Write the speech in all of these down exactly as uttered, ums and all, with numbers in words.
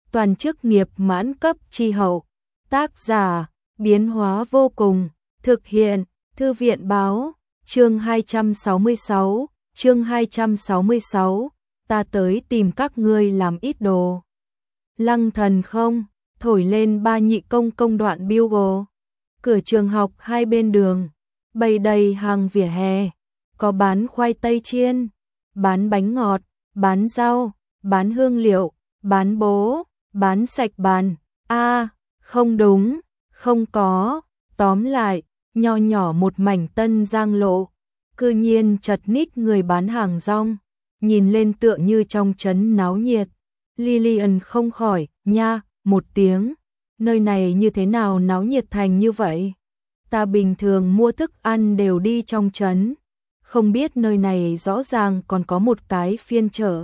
toàn chức nghiệp mãn cấp chi hậu. Tác giả, biến hóa vô cùng, thực hiện, Thư viện báo, chương hai trăm sáu mươi sáu, chương hai trăm sáu mươi sáu, ta tới tìm các ngươi làm ít đồ. Lăng thần không, thổi lên ba nhị công công đoạn bugle. Cửa trường học hai bên đường, bày đầy hàng vỉa hè, có bán khoai tây chiên, bán bánh ngọt, bán rau, bán hương liệu, bán bố, bán sạch bàn. A, à, không đúng, không có, tóm lại, nho nhỏ một mảnh Tân Giang lộ, cư nhiên chật ních người bán hàng rong, nhìn lên tựa như trong trấn náo nhiệt. Lillian không khỏi, nha, một tiếng, nơi này như thế nào náo nhiệt thành như vậy? Ta bình thường mua thức ăn đều đi trong trấn, không biết nơi này rõ ràng còn có một cái phiên chợ.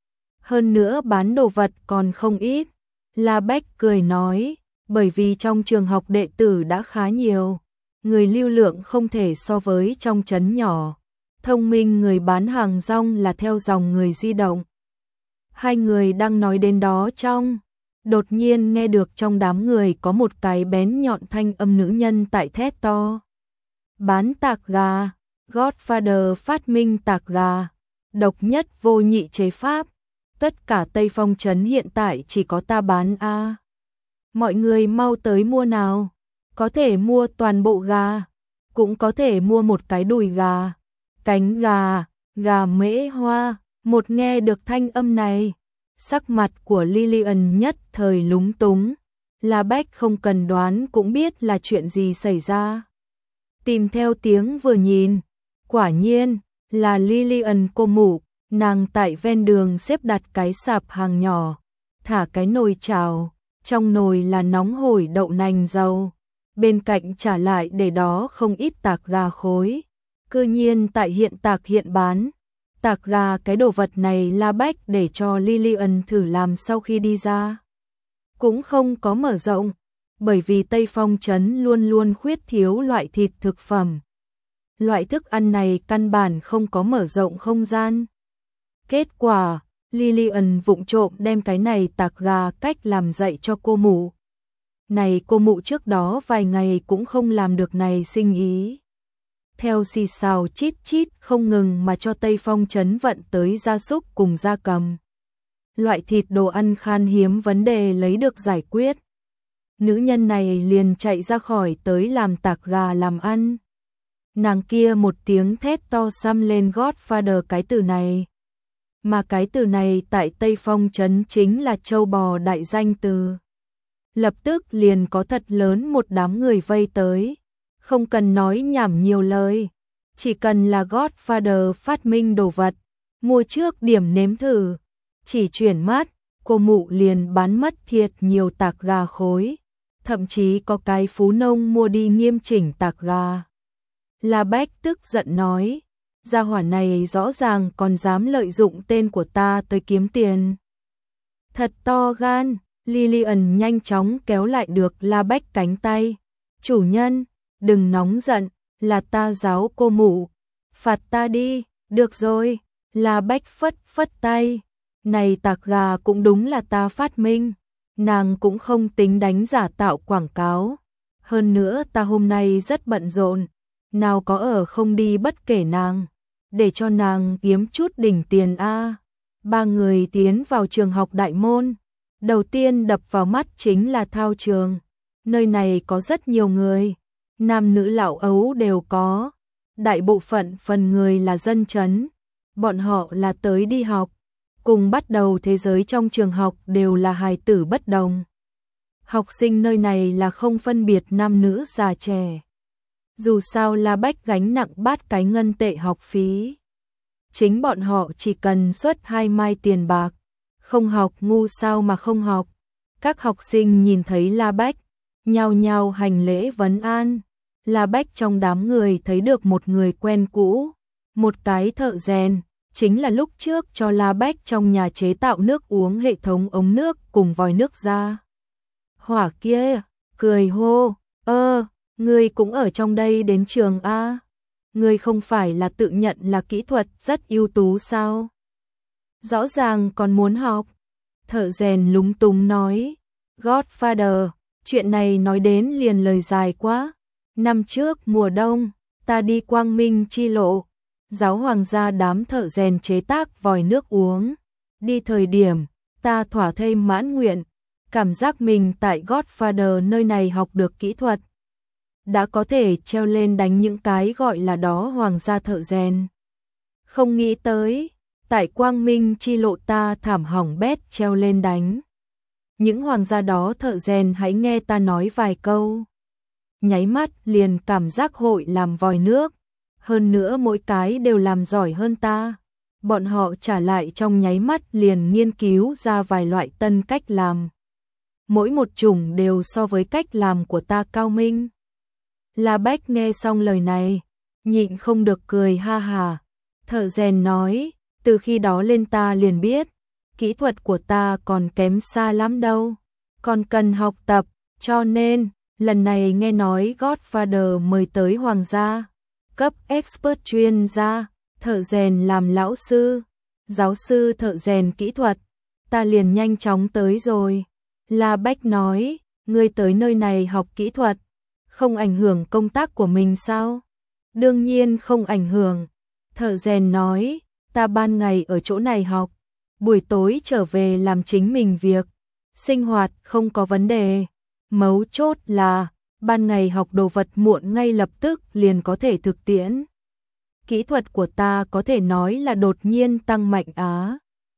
Hơn nữa bán đồ vật còn không ít. La Bách cười nói, bởi vì trong trường học đệ tử đã khá nhiều, người lưu lượng không thể so với trong trấn nhỏ. Thông minh người bán hàng rong là theo dòng người di động. Hai người đang nói đến đó trong, đột nhiên nghe được trong đám người có một cái bén nhọn thanh âm nữ nhân tại thét to. Bán tạc gà, Godfather phát minh tạc gà, độc nhất vô nhị chế pháp. Tất cả Tây Phong trấn hiện tại chỉ có ta bán a. À. Mọi người mau tới mua nào, có thể mua toàn bộ gà, cũng có thể mua một cái đùi gà, cánh gà, gà mễ hoa. Một nghe được thanh âm này, sắc mặt của Lillian nhất thời lúng túng. La Bách không cần đoán cũng biết là chuyện gì xảy ra. Tìm theo tiếng vừa nhìn, quả nhiên là Lillian cô mụ. Nàng tại ven đường xếp đặt cái sạp hàng nhỏ, thả cái nồi chảo, trong nồi là nóng hổi đậu nành dầu, bên cạnh trả lại để đó không ít tạc gà khối. Cư nhiên tại hiện tạc hiện bán. Tạc gà cái đồ vật này La Bách để cho Lillian thử làm sau khi đi ra. Cũng không có mở rộng, bởi vì Tây Phong trấn luôn luôn khuyết thiếu loại thịt thực phẩm. Loại thức ăn này căn bản không có mở rộng không gian. Kết quả, Lillian vụng trộm đem cái này tạc gà cách làm dạy cho cô mụ. Này cô mụ trước đó vài ngày cũng không làm được này sinh ý. Theo xì xào chít chít không ngừng mà cho Tây Phong trấn vận tới gia súc cùng gia cầm. Loại thịt đồ ăn khan hiếm vấn đề lấy được giải quyết. Nữ nhân này liền chạy ra khỏi tới làm tạc gà làm ăn. Nàng kia một tiếng thét to xăm lên Godfather cái từ này. Mà cái từ này tại Tây Phong trấn chính là trâu bò đại danh từ. Lập tức liền có thật lớn một đám người vây tới. Không cần nói nhảm nhiều lời. Chỉ cần là Godfather phát minh đồ vật, mua trước điểm nếm thử. Chỉ chuyển mắt, cô mụ liền bán mất thiệt nhiều tạc gà khối. Thậm chí có cái phú nông mua đi nghiêm chỉnh tạc gà. La Bách tức giận nói. Gia hỏa này rõ ràng còn dám lợi dụng tên của ta tới kiếm tiền. Thật to gan, Lillian nhanh chóng kéo lại được La Bách cánh tay. Chủ nhân, đừng nóng giận, là ta giáo cô mụ. Phạt ta đi, được rồi. La Bách phất phất tay. Này tạc gà cũng đúng là ta phát minh. Nàng cũng không tính đánh giả tạo quảng cáo. Hơn nữa ta hôm nay rất bận rộn. Nào có ở không đi bất kể nàng. Để cho nàng kiếm chút đỉnh tiền a. Ba người tiến vào trường học đại môn. Đầu tiên đập vào mắt chính là thao trường. Nơi này có rất nhiều người. Nam nữ lão ấu đều có. Đại bộ phận phần người là dân trấn. Bọn họ là tới đi học. Cùng bắt đầu thế giới trong trường học đều là hài tử bất đồng. Học sinh nơi này là không phân biệt nam nữ già trẻ. Dù sao La Bách gánh nặng bát cái ngân tệ học phí. Chính bọn họ chỉ cần xuất hai mai tiền bạc. Không học ngu sao mà không học. Các học sinh nhìn thấy La Bách, nhao nhao hành lễ vấn an. La Bách trong đám người thấy được một người quen cũ. Một cái thợ rèn, chính là lúc trước cho La Bách trong nhà chế tạo nước uống hệ thống ống nước cùng vòi nước ra. Hỏa kia, cười hô, ơ, ngươi cũng ở trong đây đến trường A. Ngươi không phải là tự nhận là kỹ thuật rất ưu tú sao? Rõ ràng còn muốn học. Thợ rèn lúng túng nói. Godfather, chuyện này nói đến liền lời dài quá. Năm trước mùa đông, ta đi Quang Minh chi lộ, giáo hoàng gia đám thợ rèn chế tác vòi nước uống. Đi thời điểm, ta thỏa thêm mãn nguyện, cảm giác mình tại Godfather nơi này học được kỹ thuật. Đã có thể treo lên đánh những cái gọi là đó hoàng gia thợ rèn. Không nghĩ tới, tại Quang Minh chi lộ ta thảm hỏng bét treo lên đánh. Những hoàng gia đó thợ rèn hãy nghe ta nói vài câu. Nháy mắt liền cảm giác hội làm vòi nước, hơn nữa mỗi cái đều làm giỏi hơn ta. Bọn họ trả lại trong nháy mắt liền nghiên cứu ra vài loại tân cách làm. Mỗi một chủng đều so với cách làm của ta cao minh. La Bách nghe xong lời này, nhịn không được cười ha hà. Thợ rèn nói, từ khi đó lên ta liền biết, kỹ thuật của ta còn kém xa lắm đâu, còn cần học tập, cho nên, lần này nghe nói Godfather mời tới hoàng gia, cấp expert chuyên gia, thợ rèn làm lão sư, giáo sư thợ rèn kỹ thuật, ta liền nhanh chóng tới rồi. La Bách nói, ngươi tới nơi này học kỹ thuật, không ảnh hưởng công tác của mình sao? Đương nhiên không ảnh hưởng. Thợ rèn nói, ta ban ngày ở chỗ này học, buổi tối trở về làm chính mình việc, sinh hoạt không có vấn đề. Mấu chốt là, ban ngày học đồ vật muộn ngay lập tức liền có thể thực tiễn. Kỹ thuật của ta có thể nói là đột nhiên tăng mạnh á.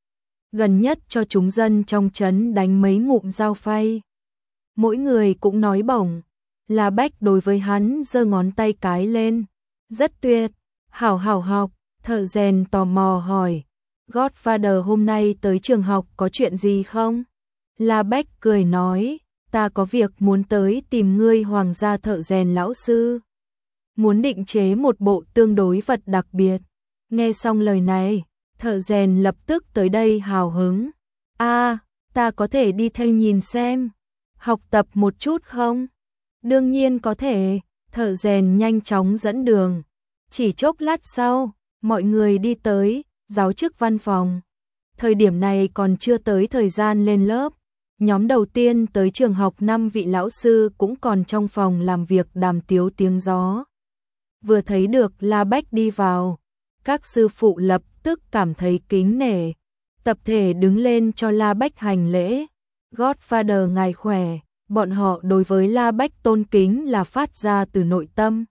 Gần nhất cho chúng dân trong trấn đánh mấy ngụm dao phay. Mỗi người cũng nói bổng. La Bách đối với hắn giơ ngón tay cái lên. Rất tuyệt, hảo hảo học. Thợ rèn tò mò hỏi, Godfather hôm nay tới trường học có chuyện gì không? La Bách cười nói, ta có việc muốn tới tìm ngươi hoàng gia thợ rèn lão sư. Muốn định chế một bộ tương đối vật đặc biệt. Nghe xong lời này, thợ rèn lập tức tới đây hào hứng. A, ta có thể đi theo nhìn xem, học tập một chút không? Đương nhiên có thể, thợ rèn nhanh chóng dẫn đường. Chỉ chốc lát sau, mọi người đi tới giáo chức văn phòng. Thời điểm này còn chưa tới thời gian lên lớp. Nhóm đầu tiên tới trường học năm vị lão sư cũng còn trong phòng làm việc đàm tiếu tiếng gió. Vừa thấy được La Bách đi vào, các sư phụ lập tức cảm thấy kính nể, tập thể đứng lên cho La Bách hành lễ. Godfather ngài khỏe, bọn họ đối với La Bách tôn kính là phát ra từ nội tâm.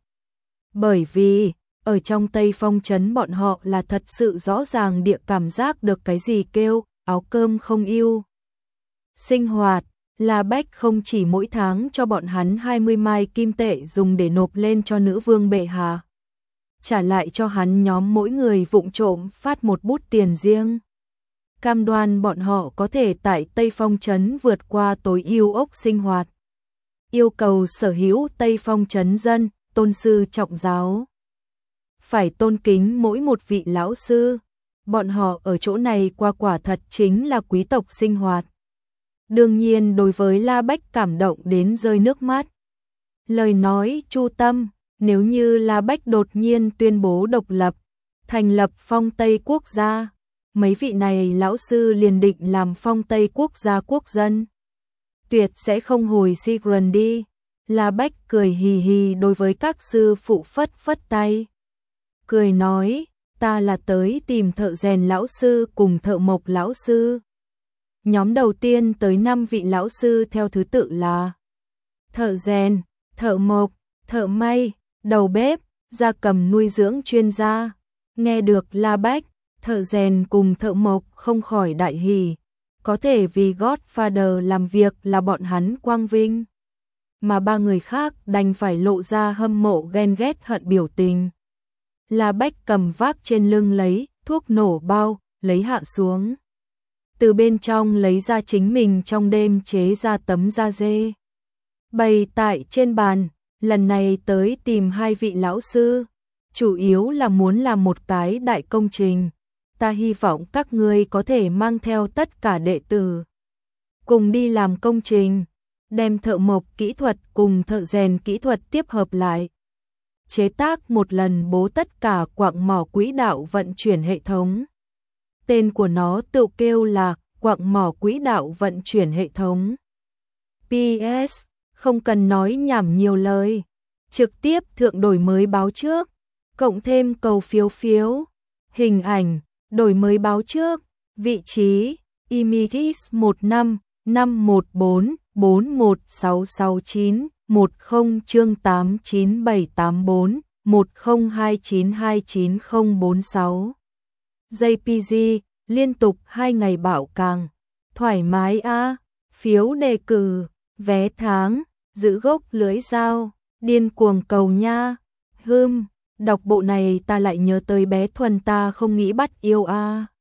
Bởi vì, ở trong Tây Phong trấn bọn họ là thật sự rõ ràng địa cảm giác được cái gì kêu, áo cơm không yêu. Sinh hoạt, La Bách không chỉ mỗi tháng cho bọn hắn hai mươi mai kim tệ dùng để nộp lên cho nữ vương bệ hạ, trả lại cho hắn nhóm mỗi người vụng trộm phát một bút tiền riêng. Cam đoan bọn họ có thể tại Tây Phong trấn vượt qua tối ưu ốc sinh hoạt. Yêu cầu sở hữu Tây Phong trấn dân, tôn sư trọng giáo. Phải tôn kính mỗi một vị lão sư. Bọn họ ở chỗ này qua quả thật chính là quý tộc sinh hoạt. Đương nhiên đối với La Bách cảm động đến rơi nước mắt. Lời nói chu tâm, nếu như La Bách đột nhiên tuyên bố độc lập, thành lập Phong Tây quốc gia, mấy vị này lão sư liền định làm Phong Tây quốc gia quốc dân. Tuyệt sẽ không hồi Sigran đi. La Bách cười hì hì đối với các sư phụ phất phất tay. Cười nói, ta là tới tìm thợ rèn lão sư cùng thợ mộc lão sư. Nhóm đầu tiên tới năm vị lão sư theo thứ tự là thợ rèn, thợ mộc, thợ may, đầu bếp, gia cầm nuôi dưỡng chuyên gia. Nghe được La Bách, thợ rèn cùng thợ mộc không khỏi đại hỉ, có thể vì Godfather làm việc là bọn hắn quang vinh. Mà ba người khác đành phải lộ ra hâm mộ ghen ghét hận biểu tình. La Bách cầm vác trên lưng lấy thuốc nổ bao, lấy hạ xuống. Từ bên trong lấy ra chính mình trong đêm chế ra tấm da dê. Bày tại trên bàn, lần này tới tìm hai vị lão sư. Chủ yếu là muốn làm một cái đại công trình. Ta hy vọng các ngươi có thể mang theo tất cả đệ tử. Cùng đi làm công trình, đem thợ mộc kỹ thuật cùng thợ rèn kỹ thuật tiếp hợp lại. Chế tác một lần bố tất cả quặng mỏ quỹ đạo vận chuyển hệ thống. Tên của nó tự kêu là quặng mỏ quỹ đạo vận chuyển hệ thống. pê ét. Không cần nói nhảm nhiều lời. Trực tiếp thượng đổi mới báo trước. Cộng thêm cầu phiếu phiếu. Hình ảnh. Đổi mới báo trước. Vị trí. Images một năm năm một bốn bốn một sáu sáu chín một không chương tám chín bảy tám bốn một không hai chín hai chín không bốn sáu. jê pê giê. Liên tục hai ngày bảo càng. Thoải mái a à. Phiếu đề cử. Vé tháng. Giữ gốc lưỡi dao. Điên cuồng cầu nha. Hưm. Đọc bộ này ta lại nhớ tới bé Thuần ta không nghĩ bắt yêu a. À.